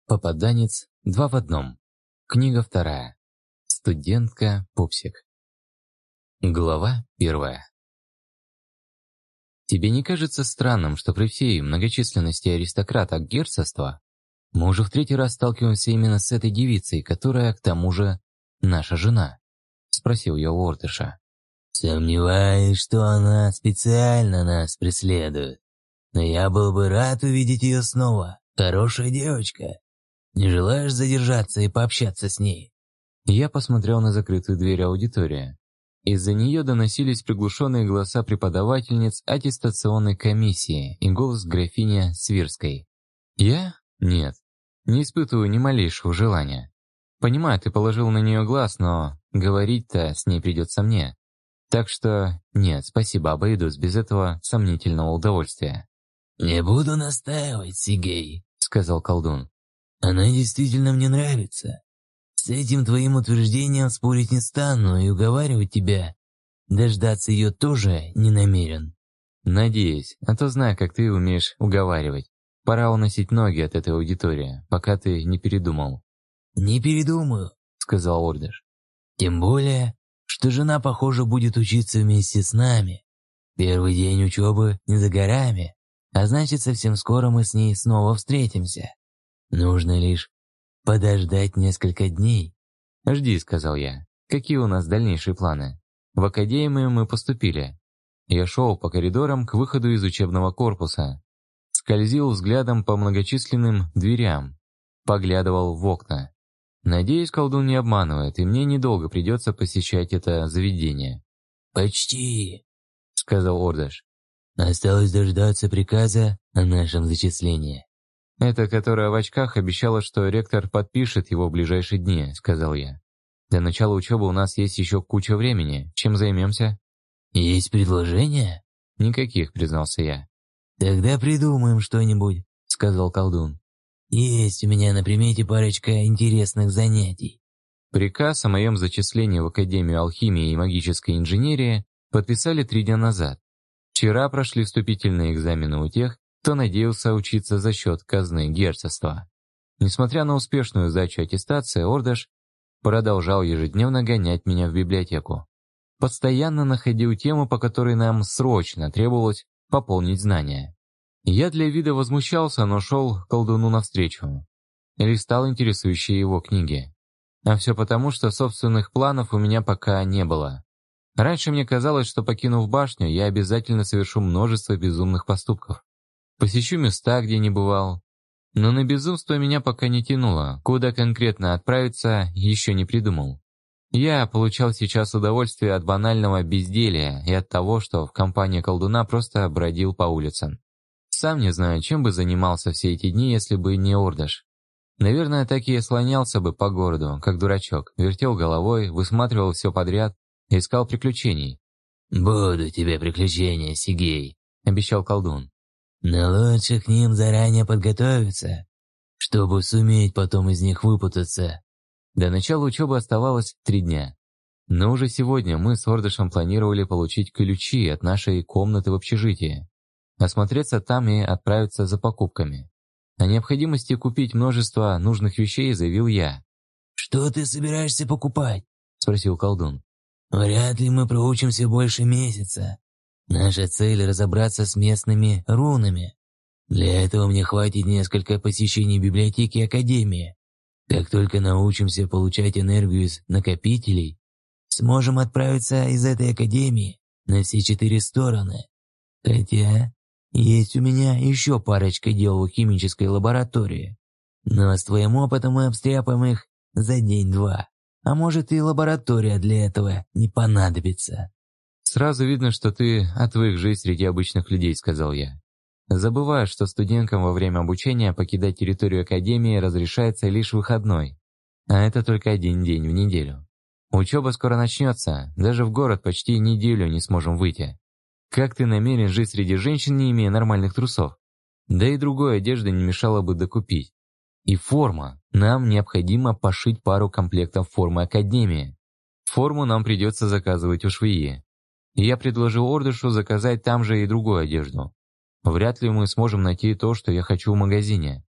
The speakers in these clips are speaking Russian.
Попаданец 2 в одном. Книга 2. Студентка-пупсик. Глава 1. Тебе не кажется странным, что при всей многочисленности аристократок герцогства мы уже в 3-й раз сталкиваемся именно с этой девицей, которая, к тому же, наша жена? Спросил я у Ордыша. Сомневаюсь, что она специально нас преследует. Но я был бы рад увидеть ее снова. Хорошая девочка. Не желаешь задержаться и пообщаться с ней? Я посмотрел на закрытую дверь аудитории. Из-за нее доносились приглушенные голоса преподавательниц аттестационной комиссии и голос графини Свирской. Я? Нет. Не испытываю ни малейшего желания. Понимаю, ты положил на нее глаз, но говорить-то с ней придется мне. Так что нет, спасибо, обойдусь без этого сомнительного удовольствия. «Не буду настаивать, Сигей», — сказал колдун. «Она действительно мне нравится. С этим твоим утверждением спорить не стану и уговаривать тебя. Дождаться ее тоже не намерен». «Надеюсь, а то знаю, как ты умеешь уговаривать. Пора уносить ноги от этой аудитории, пока ты не передумал». «Не передумаю», — сказал Ордыш. «Тем более, что жена, похоже, будет учиться вместе с нами. Первый день учебы не за горами, а значит, совсем скоро мы с ней снова встретимся. Нужно лишь подождать несколько дней». «Жди», — сказал я. «Какие у нас дальнейшие планы?» В академию мы поступили. Я шел по коридорам к выходу из учебного корпуса. Скользил взглядом по многочисленным дверям. Поглядывал в окна. Надеюсь, колдун не обманывает, и мне недолго придется посещать это заведение. «Почти», — сказал Ордыш. «Осталось дождаться приказа о нашем зачислении». «Это которая в очках обещала, что ректор подпишет его в ближайшие дни», — сказал я. «До начала учебы у нас есть еще куча времени. Чем займемся?» «Есть предложения?» «Никаких», — признался я. «Тогда придумаем что-нибудь», — сказал колдун. «Есть у меня на примете парочка интересных занятий». Приказ о моем зачислении в Академию алхимии и магической инженерии подписали 3 дня назад. Вчера прошли вступительные экзамены у тех, кто надеялся учиться за счет казны герцогства. Несмотря на успешную сдачу аттестации, Ордыш продолжал ежедневно гонять меня в библиотеку. Постоянно находил тему, по которой нам срочно требовалось пополнить знания. Я для вида возмущался, но шел колдуну навстречу. Листал интересующие его книги. А все потому, что собственных планов у меня пока не было. Раньше мне казалось, что, покинув башню, я обязательно совершу множество безумных поступков. Посещу места, где не бывал. Но на безумство меня пока не тянуло, куда конкретно отправиться, еще не придумал. Я получал сейчас удовольствие от банального безделья и от того, что в компании колдуна просто бродил по улицам. Сам не знаю, чем бы занимался все эти дни, если бы не Ордыш. Наверное, так и слонялся бы по городу, как дурачок, вертел головой, высматривал все подряд, искал приключений. «Будут тебе приключения, Сигей», — обещал колдун. «Но лучше к ним заранее подготовиться, чтобы суметь потом из них выпутаться». До начала учебы оставалось 3 дня. Но уже сегодня мы с Ордышем планировали получить ключи от нашей комнаты в общежитии, осмотреться там и отправиться за покупками. О необходимости купить множество нужных вещей заявил я. «Что ты собираешься покупать?» – спросил колдун. «Вряд ли мы проучимся больше месяца. Наша цель – разобраться с местными рунами. Для этого мне хватит несколько посещений библиотеки Академии. Как только научимся получать энергию из накопителей, сможем отправиться из этой Академии на все 4 стороны. Хотя есть у меня еще парочка дел в химической лаборатории. Но с твоим опытом мы обстряпаем их за день-два. А может, и лаборатория для этого не понадобится». «Сразу видно, что ты отвык жить среди обычных людей», — сказал я. «Забываешь, что студенткам во время обучения покидать территорию Академии разрешается лишь выходной. А это только 1 день в неделю. Учеба скоро начнется, даже в город почти неделю не сможем выйти. Как ты намерен жить среди женщин, не имея нормальных трусов? Да и другой одежды не мешало бы докупить. И форма. Нам необходимо пошить пару комплектов формы Академии. Форму нам придется заказывать у швеи. Я предложил Ордышу заказать там же и другую одежду. Вряд ли мы сможем найти то, что я хочу в магазине.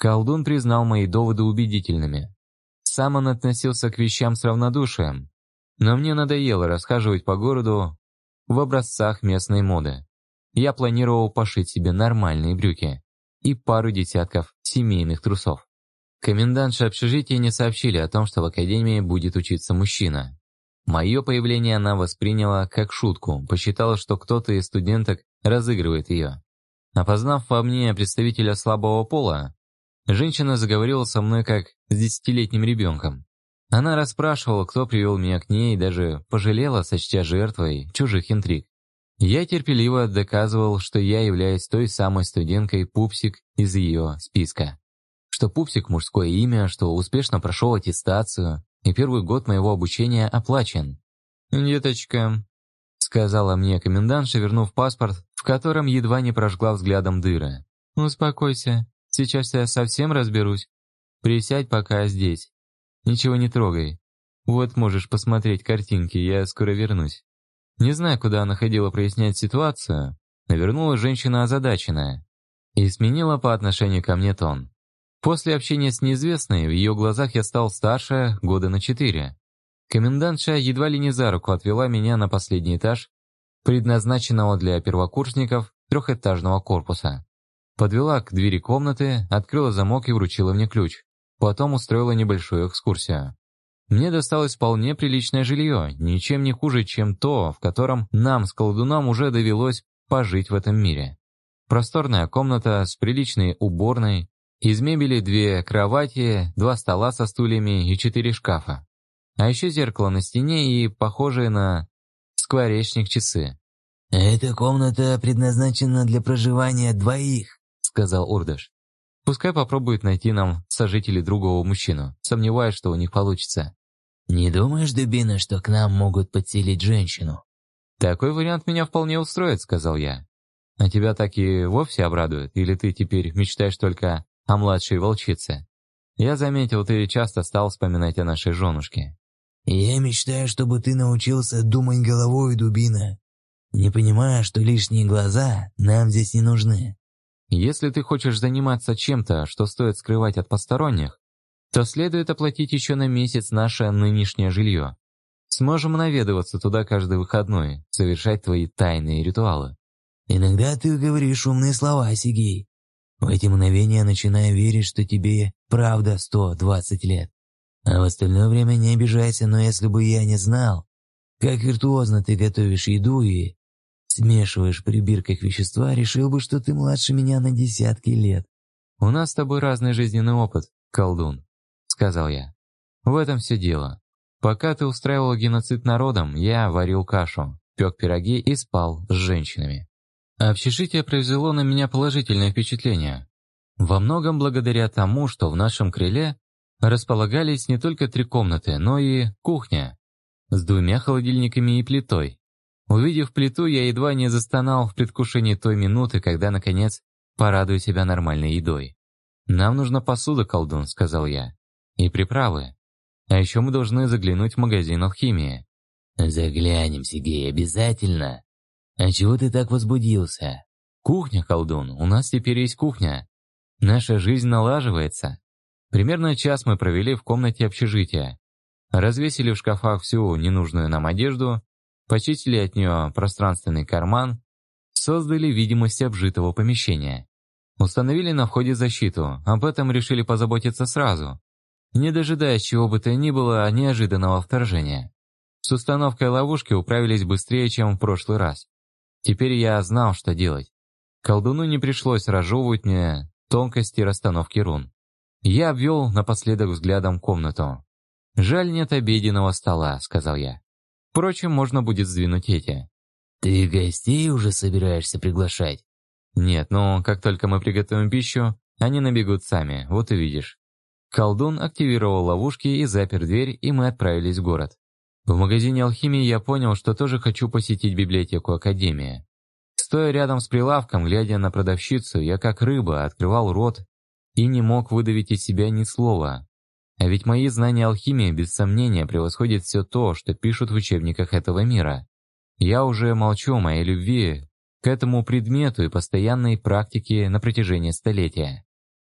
Колдун признал мои доводы убедительными. Сам он относился к вещам с равнодушием, но мне надоело расхаживать по городу в образцах местной моды. Я планировал пошить себе нормальные брюки и пару десятков семейных трусов. Комендантши общежития не сообщили о том, что в академии будет учиться мужчина. Мое появление она восприняла как шутку, посчитала, что кто-то из студенток разыгрывает ее. Опознав во мне представителя слабого пола, женщина заговорила со мной как с 10-летним ребенком. Она расспрашивала, кто привел меня к ней, и даже пожалела, сочтя жертвой чужих интриг. Я терпеливо доказывал, что я являюсь той самой студенткой Пупсик из ее списка. Что Пупсик – мужское имя, что успешно прошел аттестацию, и первый год моего обучения оплачен. «Деточка», – сказала мне комендантша, вернув паспорт, в котором едва не прожгла взглядом дыры. «Успокойся, сейчас я совсем разберусь. Присядь пока здесь. Ничего не трогай. Вот можешь посмотреть картинки, я скоро вернусь». Не знаю, куда она ходила прояснять ситуацию, но вернулась женщина озадаченная и сменила по отношению ко мне тон. После общения с неизвестной в ее глазах я стал старше года на 4. Комендантша едва ли не за руку отвела меня на последний этаж, предназначенного для первокурсников трехэтажного корпуса. Подвела к двери комнаты, открыла замок и вручила мне ключ. Потом устроила небольшую экскурсию. Мне досталось вполне приличное жилье, ничем не хуже, чем то, в котором нам с колдуном уже довелось пожить в этом мире. Просторная комната с приличной уборной, из мебели 2 кровати, 2 стола со стульями и 4 шкафа. А еще зеркало на стене и похожие на скворечник часы. «Эта комната предназначена для проживания 2», — сказал Урдаш. Пускай попробует найти нам сожителей другого мужчину, сомневаюсь, что у них получится. «Не думаешь, Дубина, что к нам могут подселить женщину?» «Такой вариант меня вполне устроит», — сказал я. «А тебя так и вовсе обрадует? Или ты теперь мечтаешь только о младшей волчице? Я заметил, ты часто стал вспоминать о нашей женушке». «Я мечтаю, чтобы ты научился думать головой, Дубина, не понимая, что лишние глаза нам здесь не нужны». «Если ты хочешь заниматься чем-то, что стоит скрывать от посторонних, то следует оплатить еще на месяц наше нынешнее жилье. Сможем наведываться туда каждый выходной, совершать твои тайные ритуалы». «Иногда ты говоришь умные слова, Сигей. В эти мгновения я начинаю верить, что тебе правда 120 лет. А в остальное время не обижайся, но если бы я не знал, как виртуозно ты готовишь еду и смешиваешь в прибирках вещества, решил бы, что ты младше меня на десятки лет». «У нас с тобой разный жизненный опыт, колдун», — сказал я. «В этом все дело. Пока ты устраивал геноцид народом, я варил кашу, пек пироги и спал с женщинами. Общежитие произвело на меня положительное впечатление. Во многом благодаря тому, что в нашем крыле располагались не только 3 комнаты, но и кухня с 2 холодильниками и плитой. Увидев плиту, я едва не застонал в предвкушении той минуты, когда, наконец, порадую себя нормальной едой. «Нам нужна посуда, колдун», — сказал я, — «и приправы. А еще мы должны заглянуть в магазин алхимии». «Заглянем, Сигей, обязательно. А чего ты так возбудился?» «Кухня, колдун, у нас теперь есть кухня. Наша жизнь налаживается». Примерно час мы провели в комнате общежития. Развесили в шкафах всю ненужную нам одежду, почистили от нее пространственный карман, создали видимость обжитого помещения. Установили на входе защиту, об этом решили позаботиться сразу, не дожидаясь чего бы то ни было неожиданного вторжения. С установкой ловушки управились быстрее, чем в прошлый раз. Теперь я знал, что делать. Колдуну не пришлось разжевывать мне тонкости расстановки рун. Я обвел напоследок взглядом комнату. «Жаль, нет обеденного стола», — сказал я. «Впрочем, можно будет сдвинуть эти». «Ты гостей уже собираешься приглашать?» «Нет, но как только мы приготовим пищу, они набегут сами, вот увидишь». Колдун активировал ловушки и запер дверь, и мы отправились в город. В магазине алхимии я понял, что тоже хочу посетить библиотеку Академии. Стоя рядом с прилавком, глядя на продавщицу, я как рыба открывал рот и не мог выдавить из себя ни слова. А ведь мои знания алхимии без сомнения превосходят все то, что пишут в учебниках этого мира. Я уже молчу о моей любви к этому предмету и постоянной практике на протяжении столетия.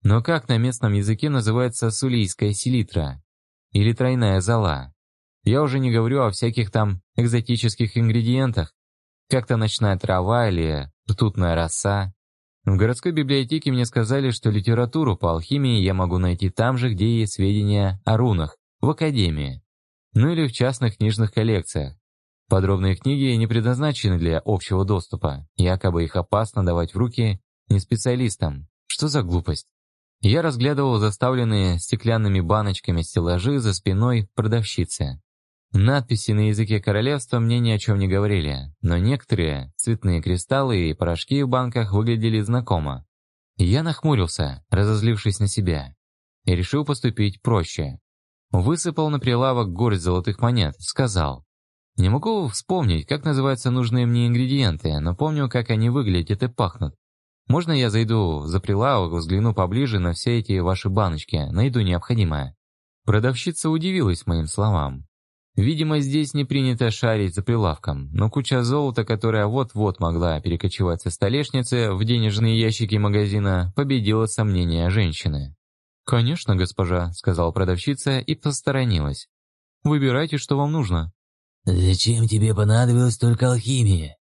Но как на местном языке называется сулийская селитра? Или тройная зола? Я уже не говорю о всяких там экзотических ингредиентах, как-то ночная трава или ртутная роса. В городской библиотеке мне сказали, что литературу по алхимии я могу найти там же, где есть сведения о рунах, в академии. Ну или в частных книжных коллекциях. Подробные книги не предназначены для общего доступа, якобы их опасно давать в руки не специалистам. Что за глупость? Я разглядывал заставленные стеклянными баночками стеллажи за спиной продавщицы. Надписи на языке королевства мне ни о чем не говорили, но некоторые цветные кристаллы и порошки в банках выглядели знакомо. Я нахмурился, разозлившись на себя, и решил поступить проще. Высыпал на прилавок горсть золотых монет, сказал: «Не могу вспомнить, как называются нужные мне ингредиенты, но помню, как они выглядят и пахнут. Можно я зайду за прилавок, взгляну поближе на все эти ваши баночки, найду необходимое?» Продавщица удивилась моим словам. Видимо, здесь не принято шарить за прилавком, но куча золота, которая вот-вот могла перекочевать со столешницы в денежные ящики магазина, победила сомнения женщины. «Конечно, госпожа», — сказала продавщица и посторонилась. «Выбирайте, что вам нужно». «Зачем тебе понадобилась только алхимия?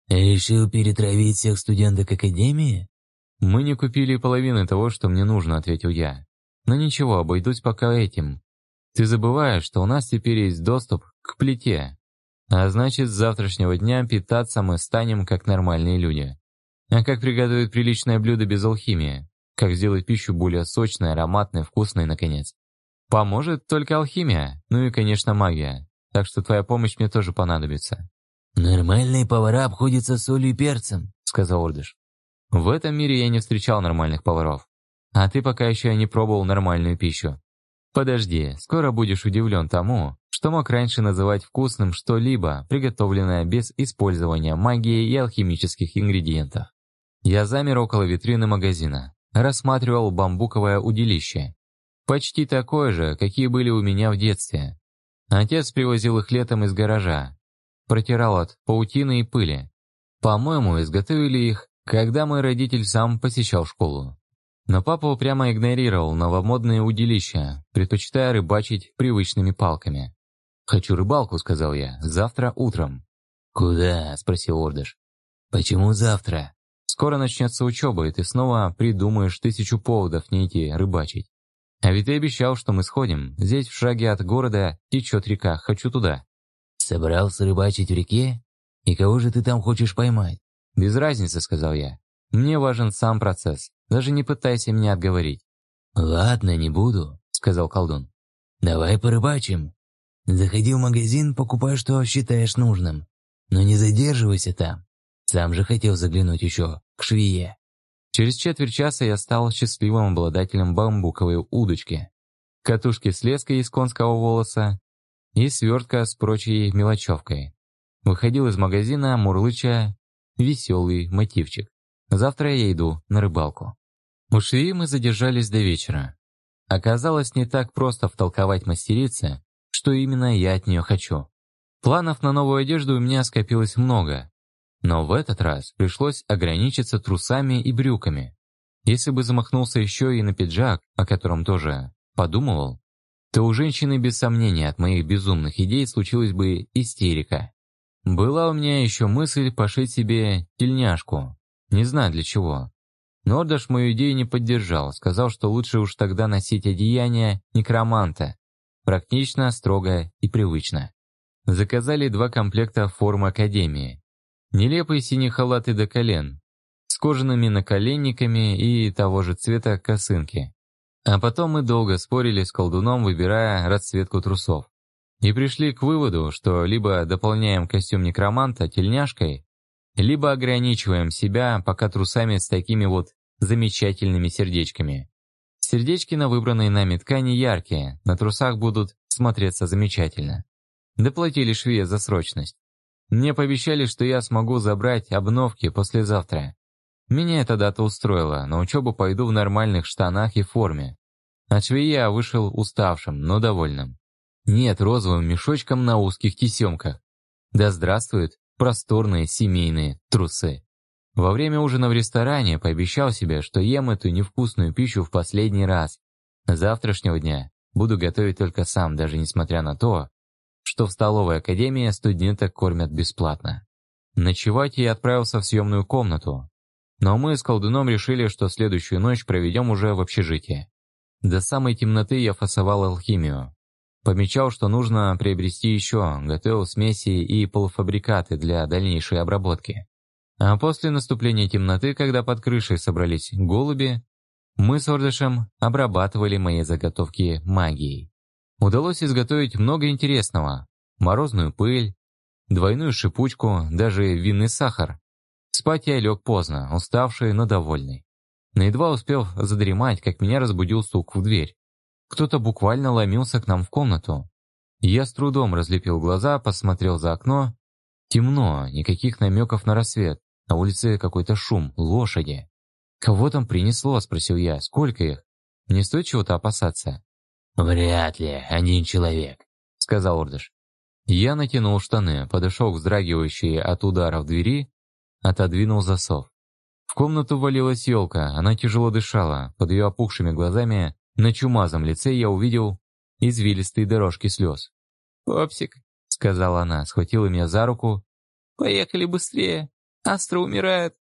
Решил перетравить всех студенток академии?» «Мы не купили половины того, что мне нужно», — ответил я. «Но ничего, обойдусь пока этим. Ты забываешь, что у нас теперь есть доступ к плите. А значит, с завтрашнего дня питаться мы станем как нормальные люди. А как приготовить приличное блюдо без алхимии? Как сделать пищу более сочной, ароматной, вкусной, наконец? Поможет только алхимия, ну и, конечно, магия. Так что твоя помощь мне тоже понадобится». «Нормальные повара обходятся солью и перцем», — сказал Ордыш. «В этом мире я не встречал нормальных поваров. А ты пока еще не пробовал нормальную пищу. Подожди, скоро будешь удивлен тому, что мог раньше называть вкусным что-либо, приготовленное без использования магии и алхимических ингредиентов». Я замер около витрины магазина, рассматривал бамбуковое удилище. Почти такое же, какие были у меня в детстве. Отец привозил их летом из гаража. Протирал от паутины и пыли. По-моему, изготовили их, когда мой родитель сам посещал школу. Но папа упрямо игнорировал новомодные удилища, предпочитая рыбачить привычными палками. «Хочу рыбалку», — сказал я, — «завтра утром». «Куда?» — спросил Ордыш. «Почему завтра?» «Скоро начнется учеба, и ты снова придумаешь 1000 поводов не идти рыбачить. А ведь ты обещал, что мы сходим. Здесь в шаге от города течет река, хочу туда». «Собрался рыбачить в реке? И кого же ты там хочешь поймать?» «Без разницы», — сказал я. «Мне важен сам процесс. Даже не пытайся меня отговорить». «Ладно, не буду», — сказал колдун. «Давай порыбачим. Заходи в магазин, покупай, что считаешь нужным. Но не задерживайся там. Сам же хотел заглянуть еще к швее». Через четверть часа я стал счастливым обладателем бамбуковой удочки, катушки с леской из конского волоса и свертка с прочей мелочевкой. Выходил из магазина, мурлыча веселый мотивчик. Завтра я иду на рыбалку. У швеи мы задержались до вечера. Оказалось, не так просто втолковать мастерице, что именно я от нее хочу. Планов на новую одежду у меня скопилось много, но в этот раз пришлось ограничиться трусами и брюками. Если бы замахнулся еще и на пиджак, о котором тоже подумывал, то у женщины без сомнения от моих безумных идей случилась бы истерика. Была у меня еще мысль пошить себе тельняшку, не знаю для чего. Но Ордыш мою идею не поддержал, сказал, что лучше уж тогда носить одеяние некроманта. Практично, строго и привычно. Заказали 2 комплекта формы академии. Нелепые синие халаты до колен, с кожаными наколенниками и того же цвета косынки. А потом мы долго спорили с колдуном, выбирая расцветку трусов. И пришли к выводу, что либо дополняем костюм некроманта тельняшкой, либо ограничиваем себя пока трусами с такими вот замечательными сердечками. Сердечки на выбранной нами ткани яркие, на трусах будут смотреться замечательно. Доплатили швее за срочность. Мне пообещали, что я смогу забрать обновки послезавтра. Меня эта дата устроила, на учебу пойду в нормальных штанах и форме. От швеи я вышел уставшим, но довольным. Нет, розовым мешочком на узких тесемках. Да здравствуют просторные семейные трусы. Во время ужина в ресторане пообещал себе, что ем эту невкусную пищу в последний раз. С завтрашнего дня буду готовить только сам, даже несмотря на то, что в столовой академии студенток кормят бесплатно. Ночевать я отправился в съемную комнату, но мы с колдуном решили, что следующую ночь проведем уже в общежитии. До самой темноты я фасовал алхимию. Помечал, что нужно приобрести еще, готовил смеси и полуфабрикаты для дальнейшей обработки. А после наступления темноты, когда под крышей собрались голуби, мы с Ордышем обрабатывали мои заготовки магией. Удалось изготовить много интересного. Морозную пыль, двойную шипучку, даже винный сахар. Спать я лег поздно, уставший, но довольный. Но едва успел задремать, как меня разбудил стук в дверь. Кто-то буквально ломился к нам в комнату. Я с трудом разлепил глаза, посмотрел за окно. Темно, никаких намеков на рассвет. На улице какой-то шум, лошади. «Кого там принесло?» – спросил я. «Сколько их? Не стоит чего-то опасаться?» «Вряд ли, один человек», – сказал Ордыш. Я натянул штаны, подошел к вздрагивающей от ударов двери, отодвинул засов. В комнату ввалилась елка, она тяжело дышала. Под ее опухшими глазами на чумазом лице я увидел извилистые дорожки слез. «Пупсик», — сказала она, схватила меня за руку. «Поехали быстрее, Астра умирает».